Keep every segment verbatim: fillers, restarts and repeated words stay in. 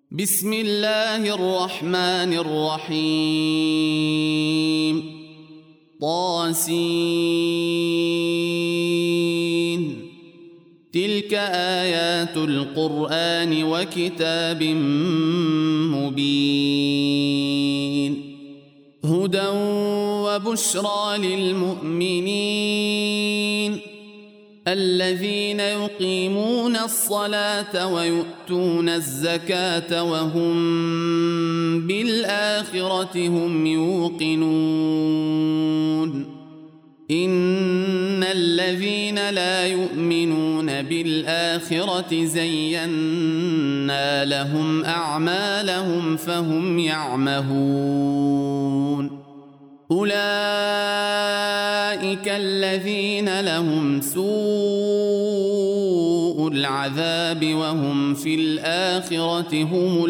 بسم الله الرحمن الرحيم طاسين تلك آيات القرآن وكتاب مبين هدى وبشرى للمؤمنين الذين يقيمون الصلاة ويؤتون الزكاة وهم بالآخرة هم يوقنون إن الذين لا يؤمنون بالآخرة زينا لهم أعمالهم فهم يعمهون أولئك الذين لهم سوء العذاب وهم في الآخرة هم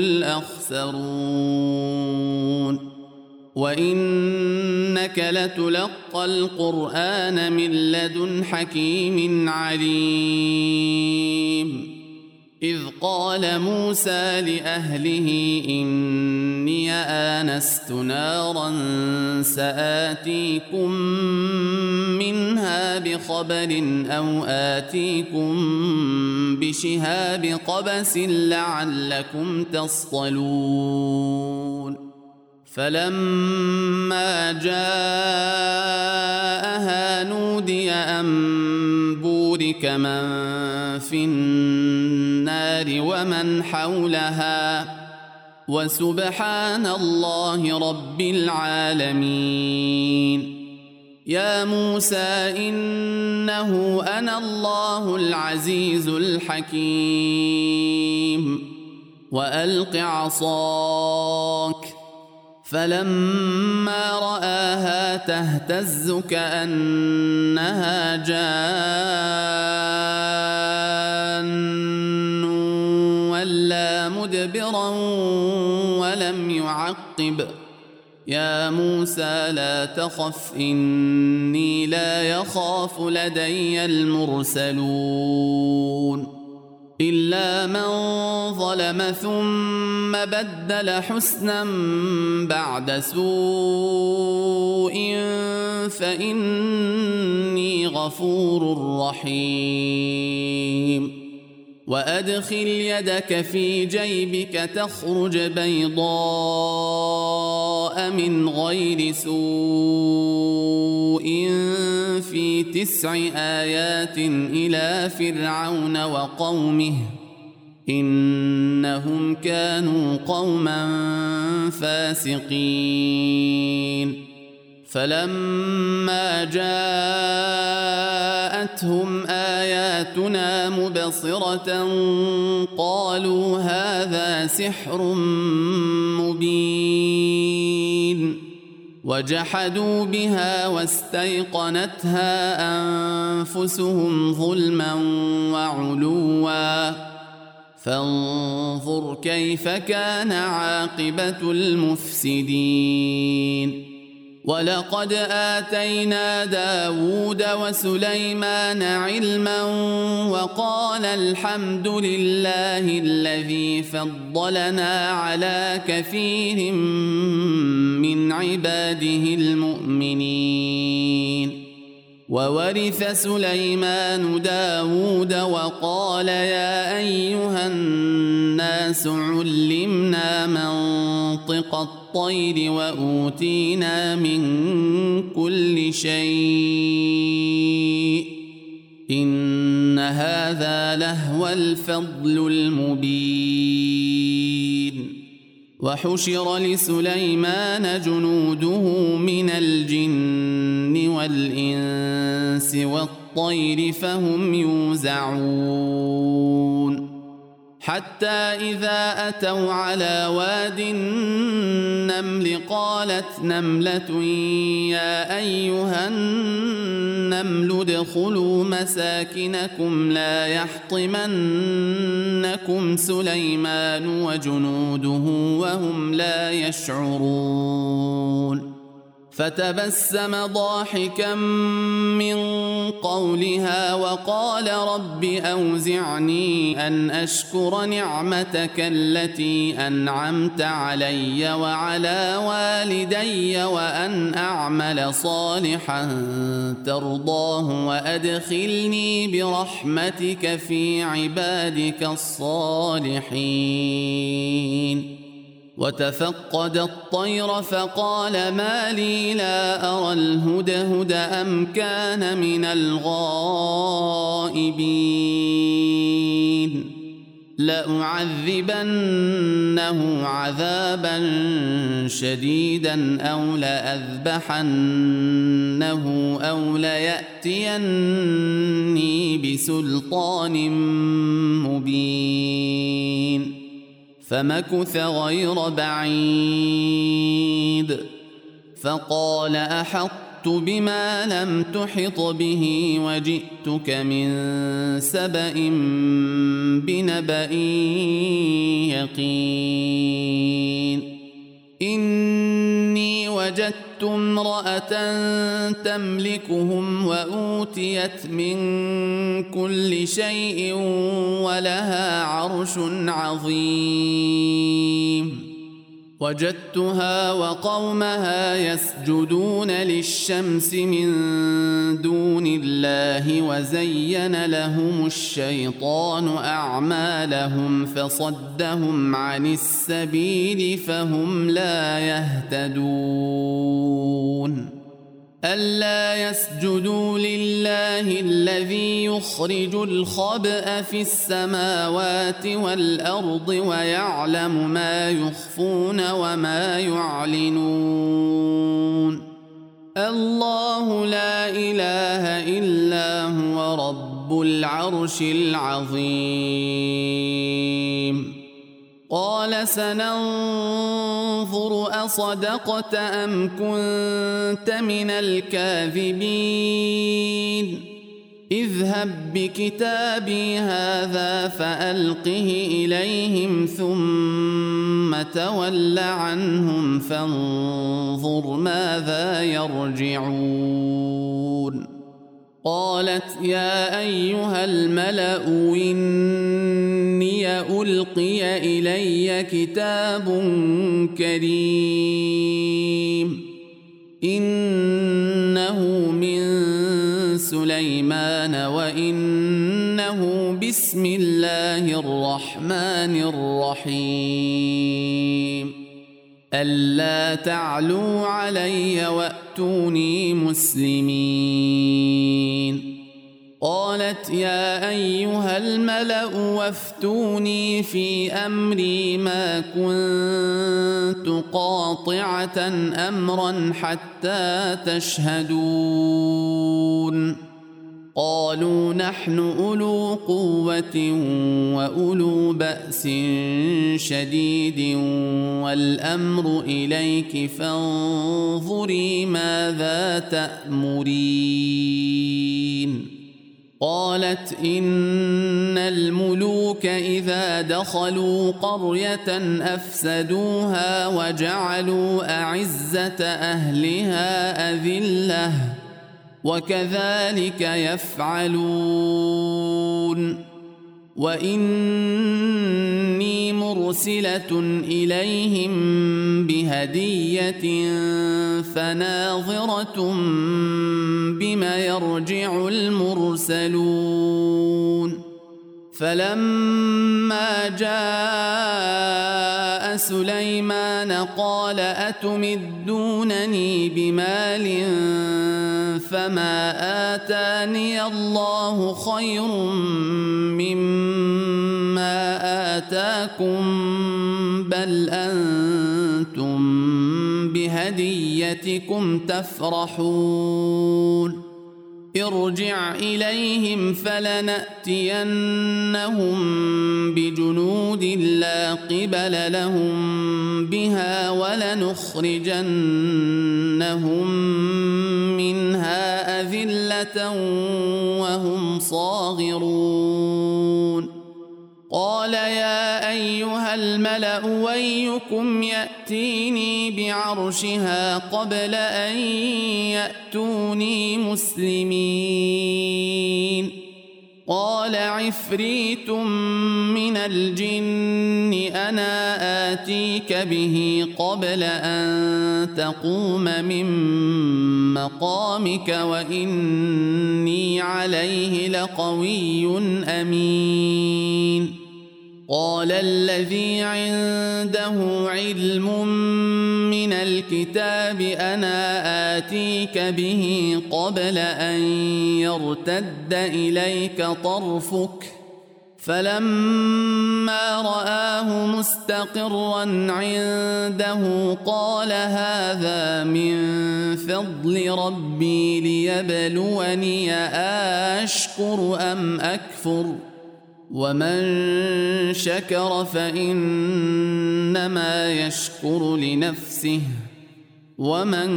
الأخسرون وإنك لتلقى القرآن من لدن حكيم عليم إذ قال موسى لأهله إني آنست نارا سآتيكم منها بخبر أو آتيكم بشهاب قبس لعلكم تصطلون فلما جاءها نودي أن بورك من في النار ومن حولها وسبحان الله رب العالمين يا موسى إنه أنا الله العزيز الحكيم وألق عصاك فلما رآها تهتز كأنها جان ولا مدبرا ولم يعقب يا موسى لا تخف إني لا يخاف لدي المرسلون إلا من ظلم ثم بدل حسنا بعد سوء فإني غفور رحيم وأدخل يدك في جيبك تخرج بيضاء من غير سوء في تسع آيات إلى فرعون وقومه إنهم كانوا قوما فاسقين فلما جاءتهم آياتنا مبصرة قالوا هذا سحر مبين وجحدوا بها واستيقنتها أنفسهم ظلما وعلوا فانظر كيف كان عاقبة المفسدين ولقد آتينا داود وسليمان علما وقال الحمد لله الذي فضلنا على كثير من عباده المؤمنين وورث سليمان داود وقال يا أيها الناس علمنا منطق الطير وأوتينا من كل شيء إن هذا لهو الفضل المبين وحشر لسليمان جنوده من الجن والإنس والطير فهم يوزعون حتى إذا أتوا على واد النمل قالت نملة يا أيها النمل ادخلوا مساكنكم لا يحطمنكم سليمان وجنوده وهم لا يشعرون فتبسم ضاحكا من قولها وقال رب أوزعني أن أشكر نعمتك التي أنعمت علي وعلى والدي وأن أعمل صالحا ترضاه وأدخلني برحمتك في عبادك الصالحين. وتفقد الطير فقال ما لي لا أرى الهدهد أم كان من الغائبين لأعذبنه عذابا شديدا أو لأذبحنه أو ليأتيني بسلطان مبين. فمكث غير بعيد فقال أحطت بما لم تحط به وجئتك من سبأ بنبأ يقين. إني وجدت امرأة تملكهم وأوتيت من كل شيء ولها عرش عظيم. وجدتها وقومها يسجدون للشمس من دون الله وزين لهم الشيطان أعمالهم فصدهم عن السبيل فهم لا يهتدون. ألا يسجدوا لله الذي يخرج الخبأ في السماوات والأرض ويعلم ما يخفون وما يعلنون. الله لا إله إلا هو رب العرش العظيم. قال سننظر أصدقت أم كنت من الكاذبين. اذهب بكتابي هذا فألقه إليهم ثم تول عنهم فانظر ماذا يرجعون. قالت يا أيها الملأ إني ألقي إلي كتاب كريم إنه من سليمان وإنه بسم الله الرحمن الرحيم. ألا تعلوا علي وأتوني مسلمين. قالت يا أيها الملأ وافتوني في أمري ما كنت قاطعة أمرا حتى تشهدون. قالوا نحن أولو قوة وأولو بأس شديد والأمر إليك فانظري ماذا تأمرين. قالت إن الملوك إذا دخلوا قرية أفسدوها وجعلوا أعزة أهلها أذلة وكذلك يفعلون. وإني مرسلة إليهم بهدية فناظرة بما يرجع المرسلون. فلما جاء سليمان قال أتمدونني بمال فما آتاني الله خير مما آتاكم بل أنتم بهديتكم تفرحون. ارجع إليهم فلنأتينهم بجنود لا قبل لهم بها ولنخرجنهم منها أذلة وهم صاغرون. قال يا أيها الملأ ويكم يأتيني بعرشها قبل أن يأتوني مسلمين قال عفريت من الجن أنا آتيك به قبل أن تقوم من مقامك وإني عليه لقوي أمين قال الذي عنده علم من الكتاب أنا آتيك به قبل أن يرتد إليك طرفك فلما رآه مستقرا عنده قال هذا من فضل ربي ليبلوني أشكر أم أكفر ومن شكر فإنما يشكر لنفسه ومن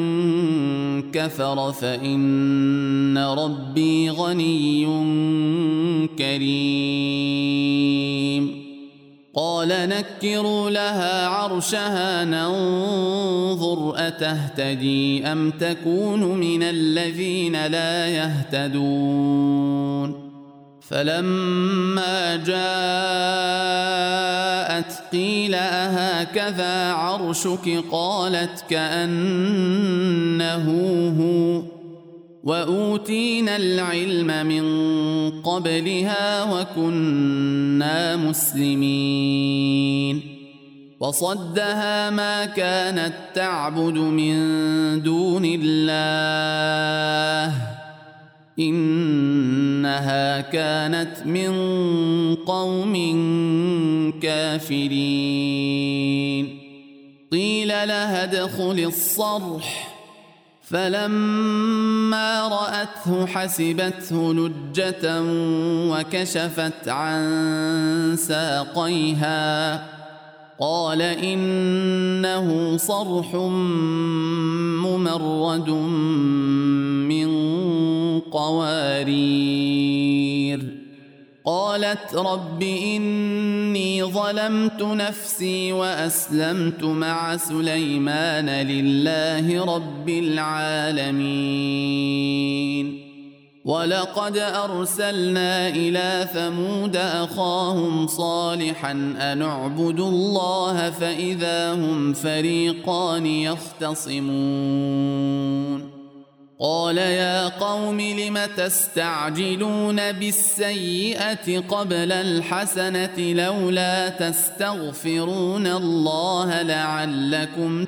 كفر فإن ربي غني كريم قال نكروا لها عرشها ننظر أتهتدي أم تكون من الذين لا يهتدون فلما جاءت قيل أهكذا عرشك قالت كأنه هو وأوتينا العلم من قبلها وكنا مسلمين وصدها ما كانت تعبد من دون الله إنها كانت من قوم كافرين قيل لها ادخل الصرح فلما رأته حسبته لجة وكشفت عن ساقيها قال إنه صرح ممرد من قوارير قالت رب إني ظلمت نفسي وأسلمت مع سليمان لله رب العالمين ولقد أرسلنا إلى ثمود أخاهم صالحا أن اعبدوا الله فإذا هم فريقان يختصمون قال يا قوم لم تستعجلون بالسيئة قبل الحسنة لولا تستغفرون الله لعلكم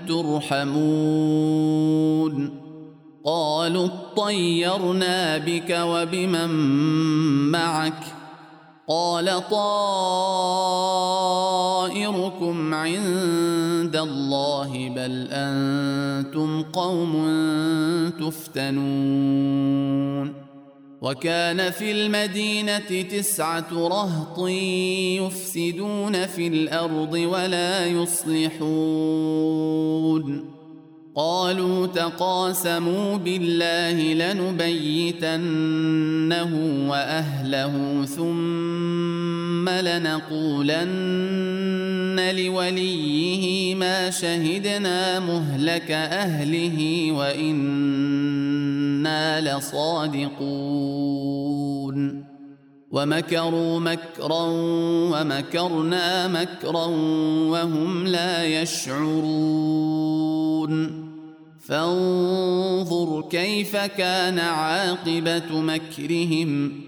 ترحمون قالوا اطيرنا بك وبمن معك قال طائركم عند الله بل أنتم قوم تفتنون وكان في المدينة تسعة رهط يفسدون في الأرض ولا يصلحون قالوا تقاسموا بالله لنبيتنه وأهله ثم لنقولن لوليه ما شهدنا مهلك أهله وإنا لصادقون ومكروا مكرا ومكرنا مكرا وهم لا يشعرون فانظر كيف كان عاقبة مكرهم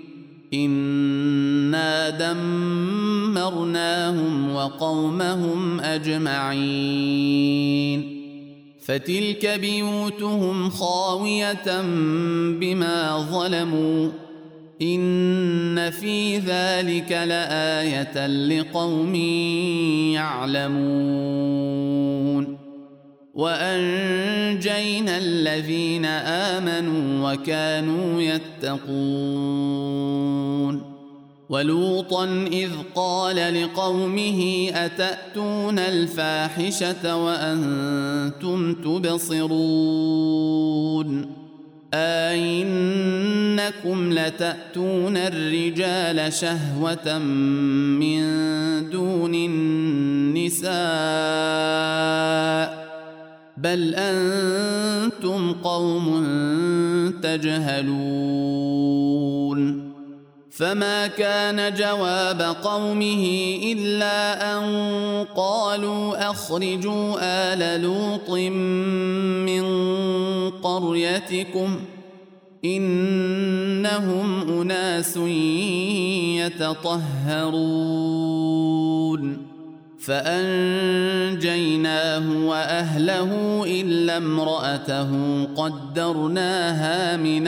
إنا دمرناهم وقومهم أجمعين فتلك بيوتهم خاوية بما ظلموا إن في ذلك لآية لقوم يعلمون وأنجينا الذين آمنوا وكانوا يتقون ولوطا إذ قال لقومه أتأتون الفاحشة وأنتم تبصرون أئنكم لتأتون الرجال شهوة من دون النساء بل أنتم قوم تجهلون فما كان جواب قومه إلا أن قالوا أخرجوا آل لوط من قريتكم إنهم أناس يتطهرون فأنجيناه وأهله إلا امرأته قدرناها من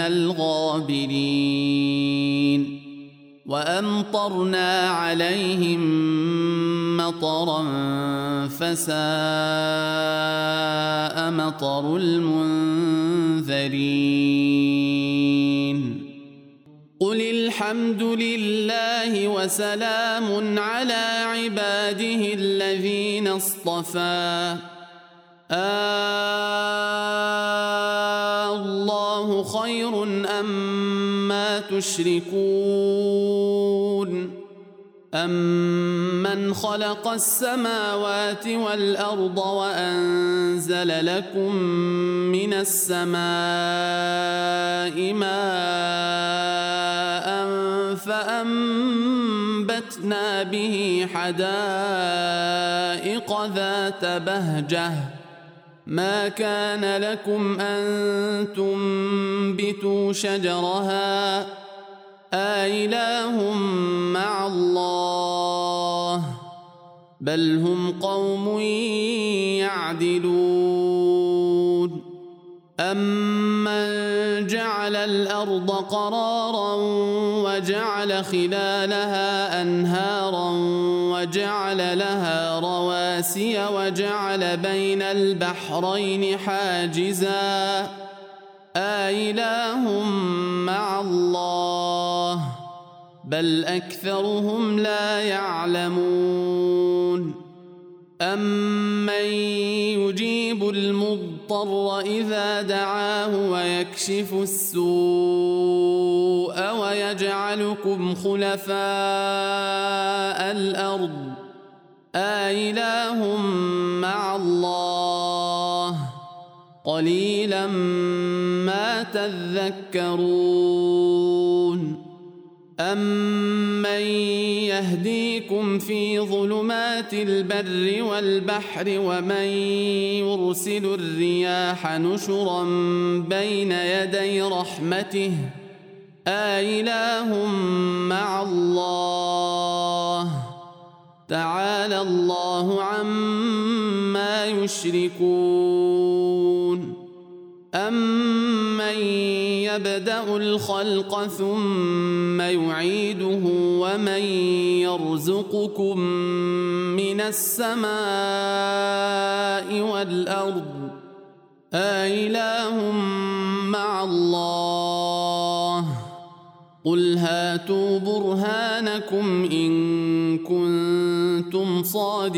الغابرين وأمطرنا عليهم مطرا فساء مطر المنذرين قل الحمد لله وسلام على عباده الذين اصطفى الله خير أما تشركون أمن خلق السماوات والأرض وأنزل لكم من السماء ماء فأنبتنا به حدائق ذات بهجة ما كان لكم أن تنبتوا شجرها أإله مع الله بل هم قوم يعدلون أمن جعل الأرض قرارا وجعل خلالها أنهارا وجعل لها رواسي وجعل بين البحرين حاجزا أإله مع الله بل أكثرهم لا يعلمون أمن يجيب المضطر إذا دعاه ويكشف السوء ويجعلكم خلفاء الأرض أإله مع الله قليلا ما تذكرون أمن يهديكم في ظلمات البر والبحر ومن يرسل الرياح نشرا بين يدي رحمته أإله مع الله تعالى الله عما يشركون أمن يبدأ الخلق ثم يعيده ومن يرزقكم من السماء والأرض أإله مع الله قل هاتوا برهانكم إن كنتم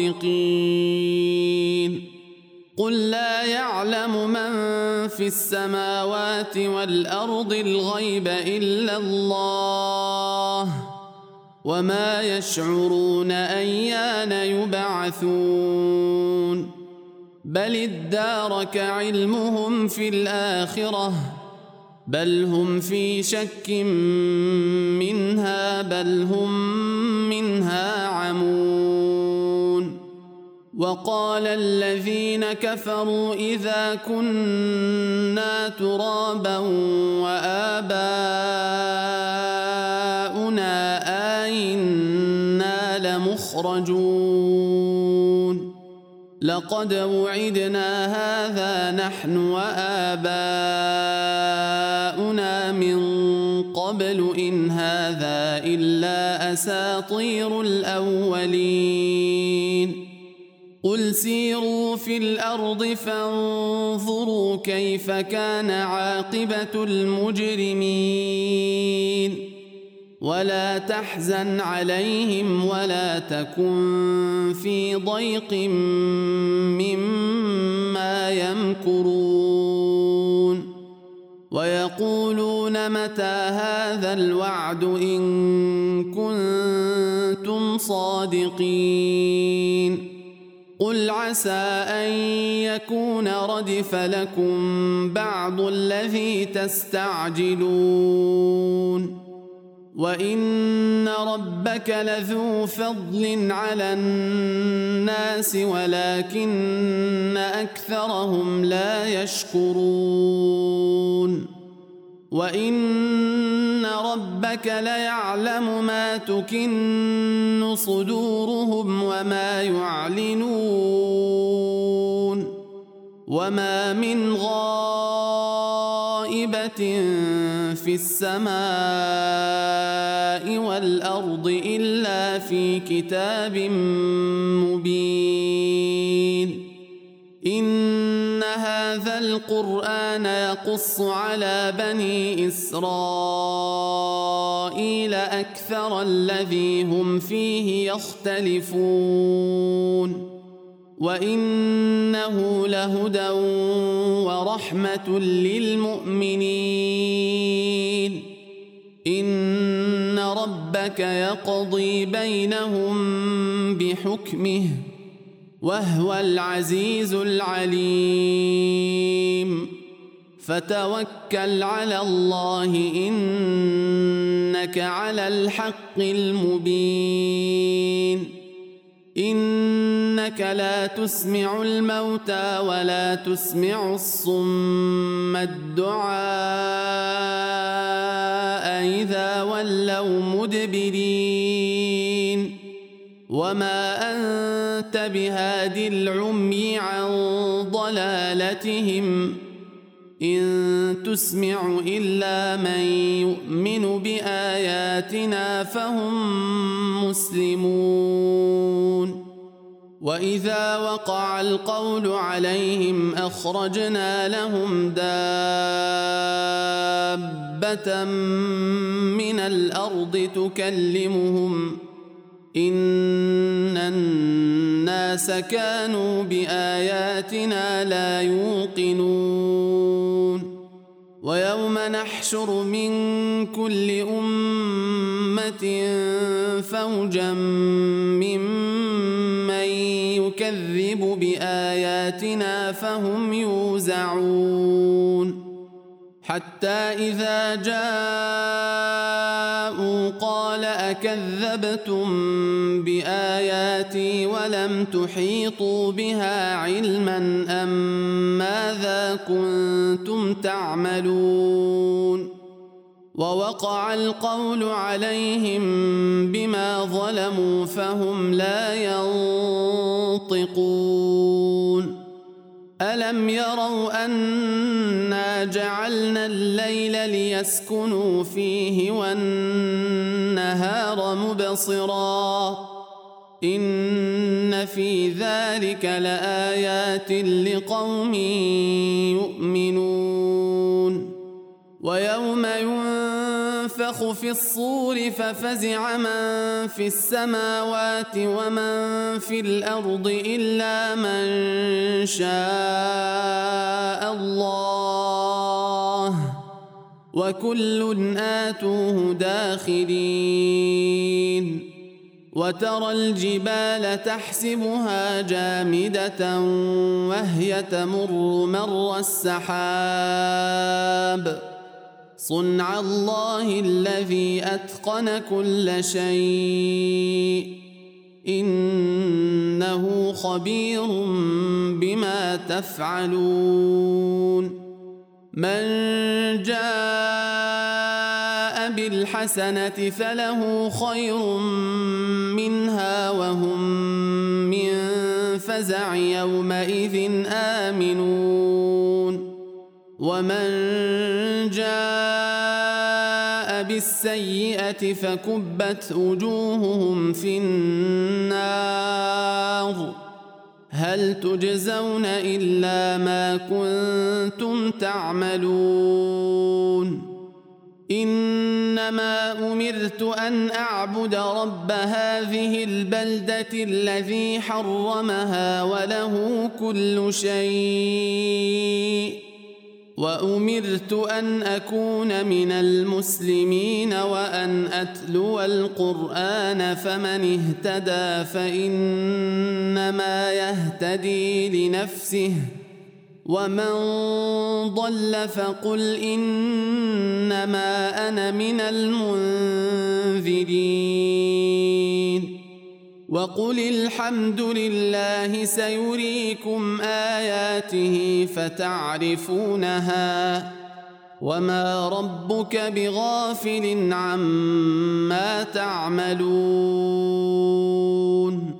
صادقين قل لا يعلم من في السماوات والأرض الغيب إلا الله وما يشعرون أيان يبعثون بل ادارك علمهم في الآخرة بل هم في شك منها بل هم منها عمون وقال الذين كفروا إذا كنا ترابا وآباؤنا أئنا لمخرجون لقد وعدنا هذا نحن وآباؤنا من قبل إن هذا إلا أساطير الأولين قل سيروا في الأرض فانظروا كيف كان عاقبة المجرمين ولا تحزن عليهم ولا تكن في ضيق مما يمكرون ويقولون متى هذا الوعد إن كنتم صادقين قل عسى أن يكون ردف لكم بعض الذي تستعجلون وإن ربك لذو فضل على الناس ولكن أكثرهم لا يشكرون وإن ربك ليعلم ما تكن صدورهم وما يعلنون وما من غائبة في السماء والأرض إلا في كتاب مبين إن هذا القرآن يقص على بني إسرائيل أكثر الذي هم فيه يختلفون وإنه لهدى ورحمة للمؤمنين إن ربك يقضي بينهم بحكمه وهو العزيز العليم فتوكل على الله إنك على الحق المبين إنك لا تسمع الموتى ولا تسمع الصم الدعاء إذا ولوا مدبرين وما أنت بهاد العمي عن ضلالتهم إن تسمع إلا من يؤمن بآياتنا فهم مسلمون وإذا وقع القول عليهم أخرجنا لهم دابة من الأرض تكلمهم إن الناس كانوا بآياتنا لا يوقنون ويوم نحشر من كل أمة فوجا ممن يكذب بآياتنا فهم يوزعون حتى إذا جاءوا قال أكذبتم بآياتي ولم تحيطوا بها علما أم ماذا كنتم تعملون ووقع القول عليهم بما ظلموا فهم لا ينطقون ألم يروا أنا جعلنا الليل ليسكنوا فيه والنهار مبصرا إن في ذلك لآيات لقوم يؤمنون ويوم ينفخ في الصور ففزع من في السماوات ومن في الأرض إلا من شاء الله وكل آتوه داخرين وترى الجبال تحسبها جامدة وهي تمر مر السحاب صنع الله الذي أتقن كل شيء إنه خبير بما تفعلون من جاء بالحسنة فله خير منها وهم من فزع يومئذ آمنون ومن جاء بالسيئة فكبت وجوههم في النار هل تجزون إلا ما كنتم تعملون إنما أمرت أن أعبد رب هذه البلدة الذي حرمها وله كل شيء وأمرت أن أكون من المسلمين وأن أتلو القرآن فمن اهتدى فإنما يهتدي لنفسه ومن ضل فقل إنما أنا من المنذرين وقل الحمد لله سيريكم آياته فتعرفونها وما ربك بغافل عما تعملون